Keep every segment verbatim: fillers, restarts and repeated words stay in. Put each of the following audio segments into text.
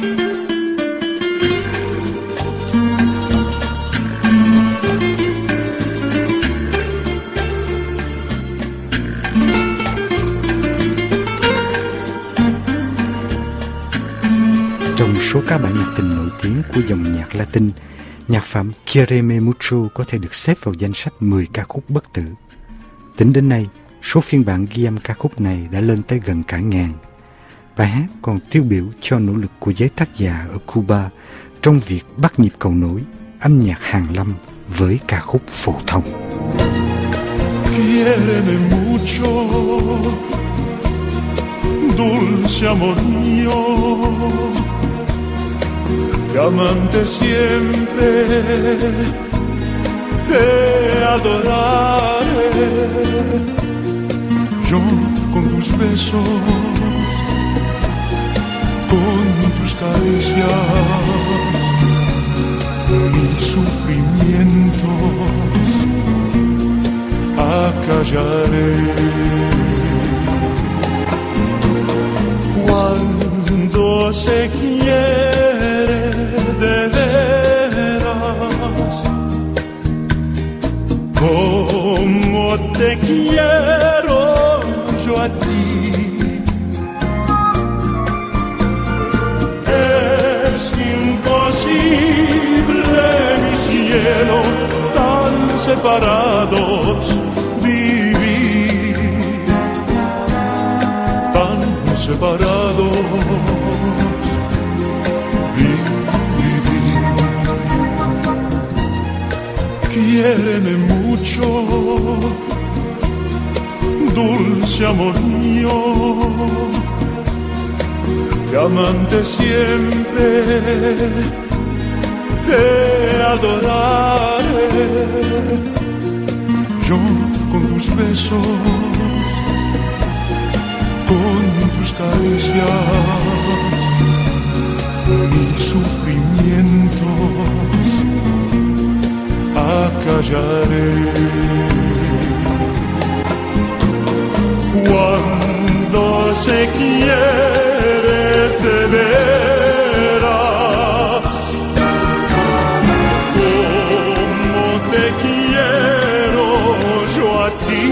Trong số các bản nhạc tình nổi tiếng của dòng nhạc Latin, nhạc phẩm Quiereme Mucho có thể được xếp vào danh sách mười ca khúc bất tử. Tính đến nay, số phiên bản ghi âm ca khúc này đã lên tới gần cả ngàn. Bài hát còn tiêu biểu cho nỗ lực của giới tác giả ở Cuba trong việc bắt nhịp cầu nối âm nhạc hàn lâm với ca khúc phổ thông. Quiereme mucho, dulce amor mío, que amante siempre te adoraré. Yo con tus besos, con tus caricias, mis sufrimientos acallaré. Cuando se quiere de veras, como te quiero yo a ti, es imposible, mi cielo, tan separados vivir, tan separados vivir. Quiéreme mucho, dulce amor mío, que amante siempre te adoraré. Yo con tus besos, con tus caricias, mis sufrimientos acallaré. Cuando se quiere de veras, como te quiero yo a ti,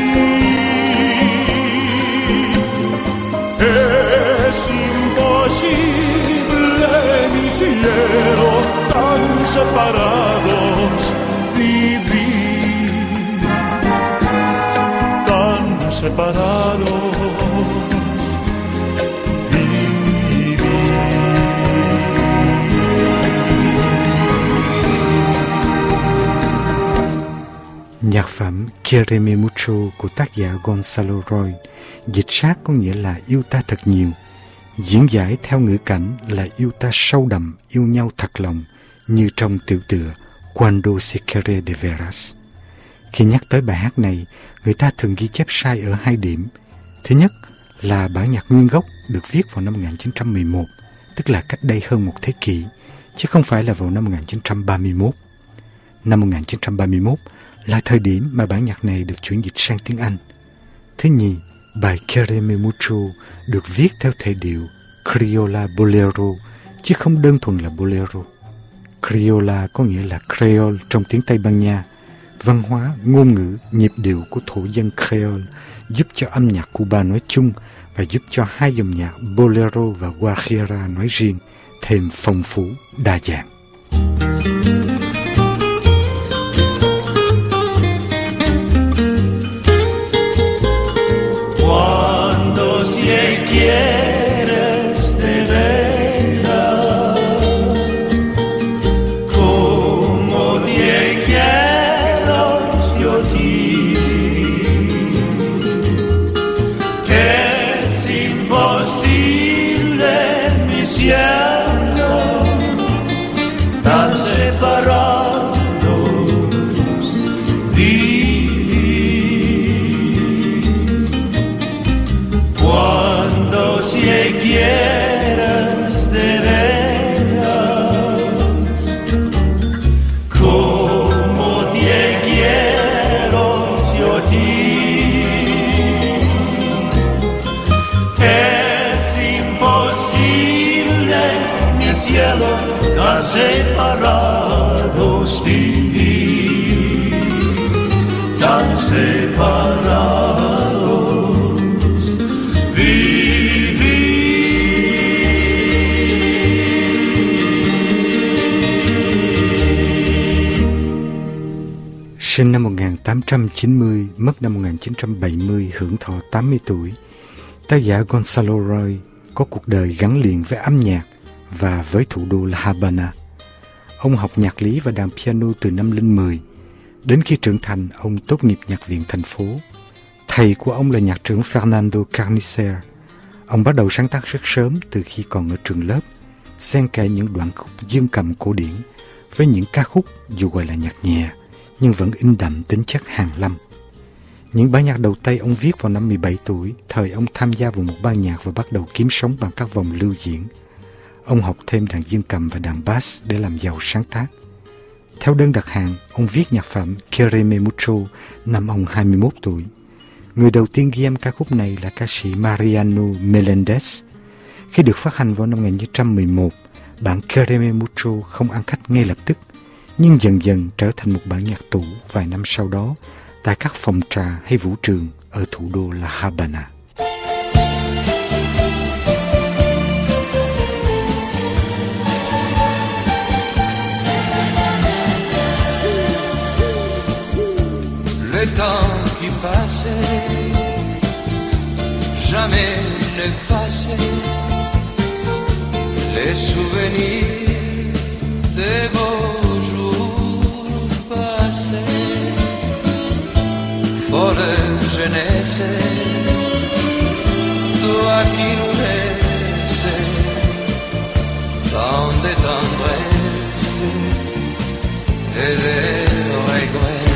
es imposible, mi cielo, tan separados vivir, tan separados vivir. Nhạc phẩm Quiereme Mucho của tác giả Gonzalo Roy, dịch sát có nghĩa là yêu ta thật nhiều, diễn giải theo ngữ cảnh là yêu ta sâu đậm, yêu nhau thật lòng, như trong tiểu tựa Cuando se quiere de veras. Khi nhắc tới bài hát này, người ta thường ghi chép sai ở hai điểm. Thứ nhất là bản nhạc nguyên gốc được viết vào năm một nghìn chín trăm mười một, tức là cách đây hơn một thế kỷ, chứ không phải là vào năm một nghìn chín trăm ba mươi mốt. Năm một nghìn chín trăm ba mươi mốt là thời điểm mà bản nhạc này được chuyển dịch sang tiếng Anh. Thứ nhì, bài Quiereme Mucho được viết theo thể điệu Criolla Bolero, chứ không đơn thuần là Bolero. Criolla có nghĩa là Creole trong tiếng Tây Ban Nha. Văn hóa, ngôn ngữ, nhịp điệu của thổ dân Creole giúp cho âm nhạc Cuba nói chung và giúp cho hai dòng nhạc Bolero và Guajira nói riêng thêm phong phú, đa dạng. Cuando se quieres de veras, como te quiero yo a ti, es imposible, mi cielo, tan separados vivir. Cuando se quieras de veras, como te quiero yo a ti, es imposible, cielo tan separados vivir, tan separados vivir. Sinh năm một nghìn tám trăm chín mươi, mất năm một nghìn chín trăm bảy mươi, hưởng thọ tám mươi tuổi, tác giả Gonzalo Roy có cuộc đời gắn liền với âm nhạc và với thủ đô La Habana. Ông học nhạc lý và đàn piano từ năm lên mười. Đến khi trưởng thành, ông tốt nghiệp nhạc viện thành phố. Thầy của ông là nhạc trưởng Fernando Carnicer. Ông bắt đầu sáng tác rất sớm từ khi còn ở trường lớp, xen kẽ những đoạn khúc dương cầm cổ điển với những ca khúc dù gọi là nhạc nhẹ nhưng vẫn in đậm tính chất hàn lâm. Những bản nhạc đầu tay ông viết vào năm mười bảy tuổi, thời ông tham gia vào một ban nhạc và bắt đầu kiếm sống bằng các vòng lưu diễn. Ông học thêm đàn dương cầm và đàn bass để làm giàu sáng tác. Theo đơn đặt hàng, ông viết nhạc phẩm Quiereme Mucho năm ông hai mươi mốt tuổi. Người đầu tiên ghi âm ca khúc này là ca sĩ Mariano Melendez. Khi được phát hành vào năm một nghìn chín trăm mười một, bản Quiereme Mucho không ăn khách ngay lập tức, nhưng dần dần trở thành một bản nhạc tủ vài năm sau đó tại các phòng trà hay vũ trường ở thủ đô La Habana. Le temps qui passait, jamais n'effaçait les souvenirs de vos jours passés. Folle jeunesse, toi qui nous laissais tant de tendresse et de regrets.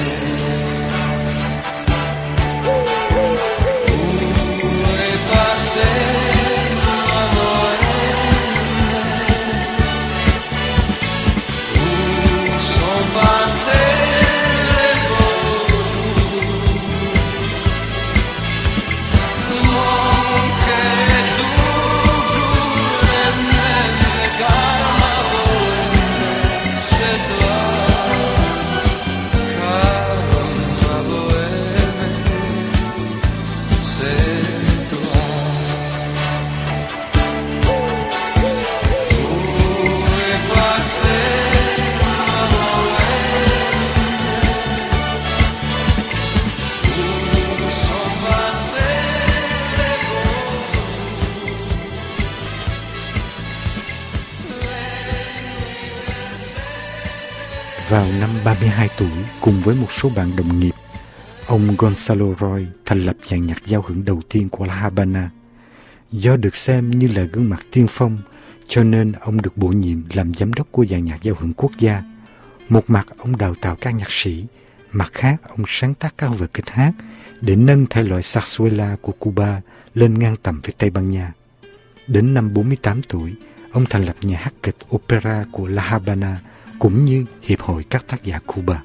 Vào năm ba mươi hai tuổi, cùng với một số bạn đồng nghiệp, ông Gonzalo Roy thành lập dàn nhạc giao hưởng đầu tiên của La Habana. Do được xem như là gương mặt tiên phong, cho nên ông được bổ nhiệm làm giám đốc của dàn nhạc giao hưởng quốc gia. Một mặt ông đào tạo các nhạc sĩ, mặt khác ông sáng tác các vở kịch hát để nâng thể loại zarzuela của Cuba lên ngang tầm với Tây Ban Nha. Đến năm bốn mươi tám tuổi, ông thành lập nhà hát kịch opera của La Habana cũng như Hiệp hội các tác giả Cuba.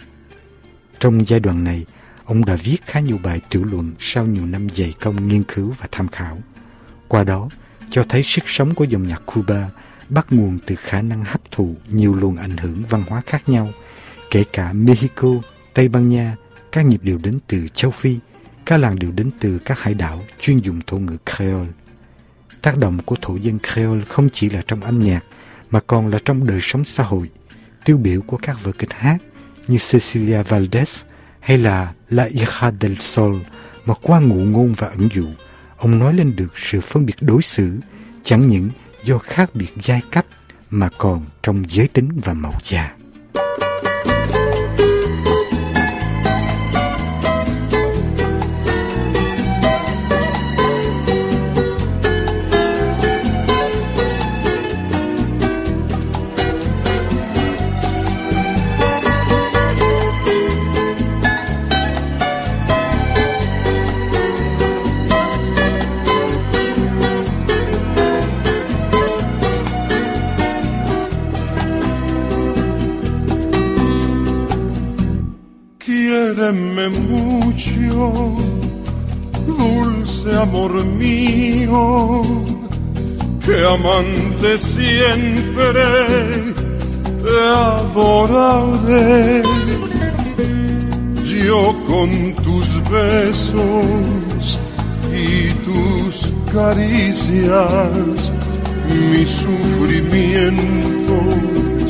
Trong giai đoạn này, ông đã viết khá nhiều bài tiểu luận sau nhiều năm dày công nghiên cứu và tham khảo. Qua đó, cho thấy sức sống của dòng nhạc Cuba bắt nguồn từ khả năng hấp thụ nhiều luồng ảnh hưởng văn hóa khác nhau, kể cả Mexico, Tây Ban Nha, các nhịp điệu đến từ châu Phi, các làn điệu đến từ các hải đảo chuyên dùng thổ ngữ Creole. Tác động của thổ dân Creole không chỉ là trong âm nhạc, mà còn là trong đời sống xã hội. Tiêu biểu của các vở kịch hát như Cecilia Valdés hay là La Hija del Sol, mà qua ngụ ngôn và ẩn dụ, ông nói lên được sự phân biệt đối xử, chẳng những do khác biệt giai cấp mà còn trong giới tính và màu da. Quiéreme mucho, dulce amor mío, que amante siempre te adoraré. Yo con tus besos y tus caricias, mis sufrimientos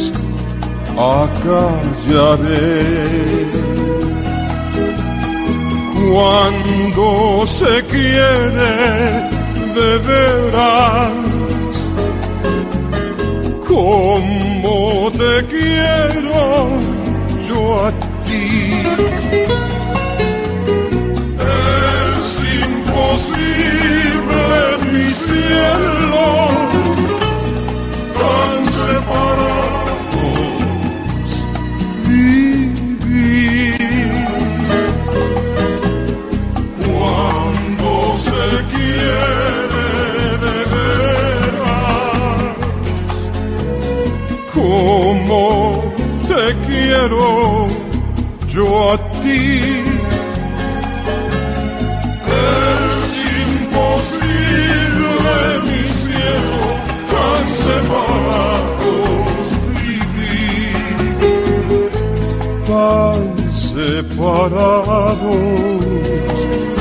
acallaré. Cuando se quiere de veras, como te quiero yo a ti, es imposible mi cielo tan separados vivir. Cuando se quiere de veras, como te quiero yo a ti, es imposible mi cielo tan separados vivir, tan separados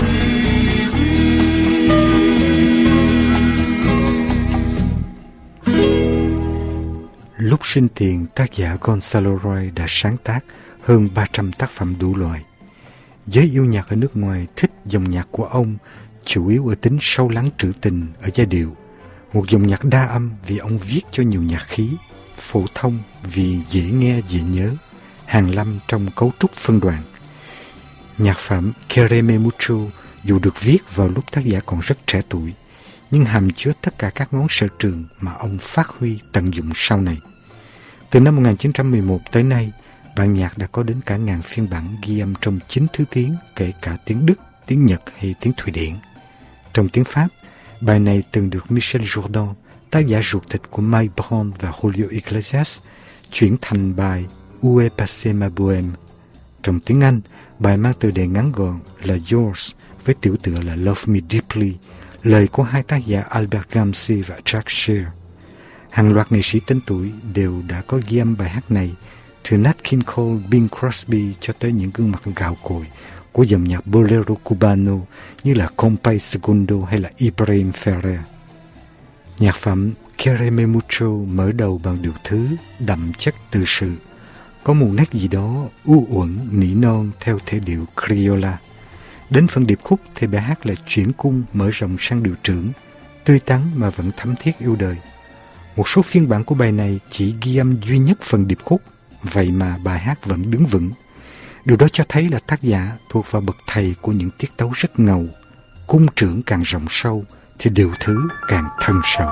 vivir. Lúc sinh tiền, tác giả Gonzalo Roy đã sáng tác hơn ba trăm tác phẩm đủ loại. Giới yêu nhạc ở nước ngoài thích dòng nhạc của ông, chủ yếu ở tính sâu lắng trữ tình ở giai điệu. Một dòng nhạc đa âm vì ông viết cho nhiều nhạc khí, phổ thông vì dễ nghe dễ nhớ, hàn lâm trong cấu trúc phân đoạn. Nhạc phẩm Quiereme Mucho dù được viết vào lúc tác giả còn rất trẻ tuổi, nhưng hàm chứa tất cả các ngón sở trường mà ông phát huy tận dụng sau này. Từ năm một nghìn chín trăm mười một tới nay, bản nhạc đã có đến cả ngàn phiên bản ghi âm trong chín thứ tiếng, kể cả tiếng Đức, tiếng Nhật hay tiếng Thụy Điển. Trong tiếng Pháp, bài này từng được Michel Jourdan, tác giả ruột thịt của Mike Brown và Julio Iglesias, chuyển thành bài Où est passée ma bohème. Trong tiếng Anh, bài mang tựa đề ngắn gọn là Yours với tiểu tựa là Love Me Deeply, lời của hai tác giả Albert Gamsi và Jack Shear. Hàng loạt nghệ sĩ tên tuổi đều đã có ghi âm bài hát này, từ Nat King Cole, Bing Crosby cho tới những gương mặt gạo cội của dòng nhạc bolero cubano như là Compay Segundo hay là Ibrahim Ferrer. Nhạc phẩm Quiereme Mucho mở đầu bằng điệu thứ đậm chất tự sự, có một nét gì đó u uẩn nỉ non theo thể điệu Criolla. Đến phần điệp khúc thì bài hát lại chuyển cung mở rộng sang điệu trưởng, tươi tắn mà vẫn thấm thiết yêu đời. Một số phiên bản của bài này chỉ ghi âm duy nhất phần điệp khúc, vậy mà bài hát vẫn đứng vững. Điều đó cho thấy là tác giả thuộc vào bậc thầy của những tiết tấu rất ngầu. Cung trưởng càng rộng sâu thì điệu thứ càng thân sầu.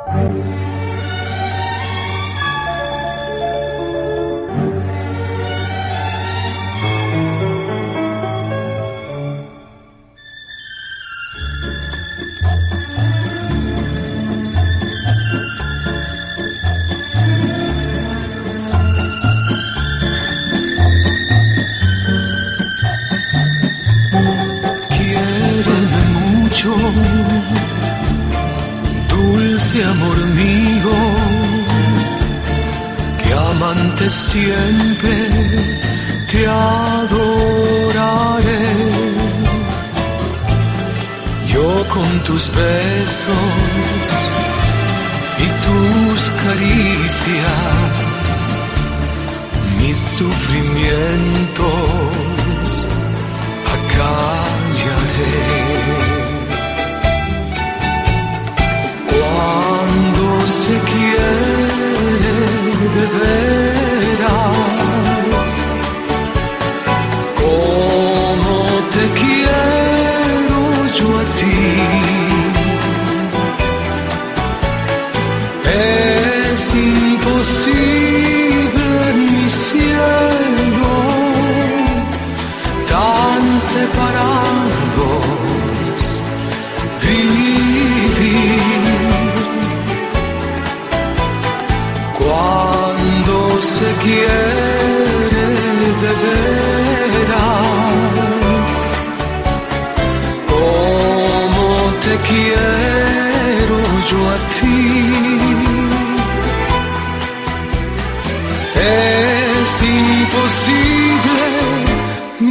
Dulce amor mío, que amante siempre te adoraré. Yo con tus besos y tus caricias, mis sufrimientos acallaré. Se quiere de veras, como te quiero yo a ti, es imposible mi cielo tan separados vivir. Cuando se quiere de veras, como te quiero yo a ti,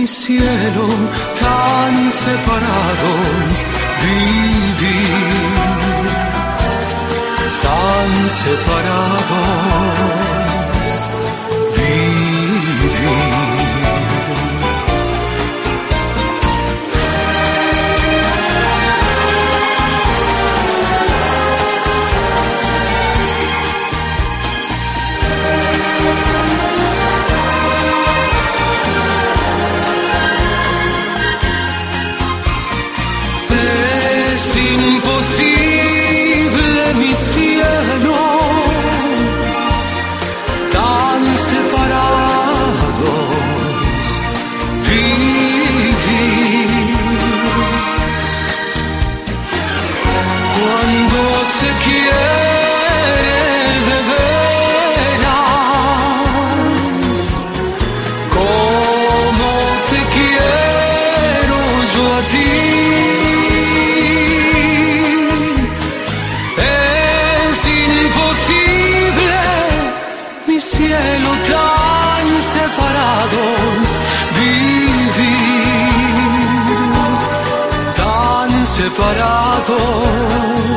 cielo, tan separados, vivir, tan separados, vivir. Imposible, mi cielo, tan separados, vivir. Cuando se quiere de veras, como te quiero yo a ti. Cielo, tan separados, vivir, tan separados.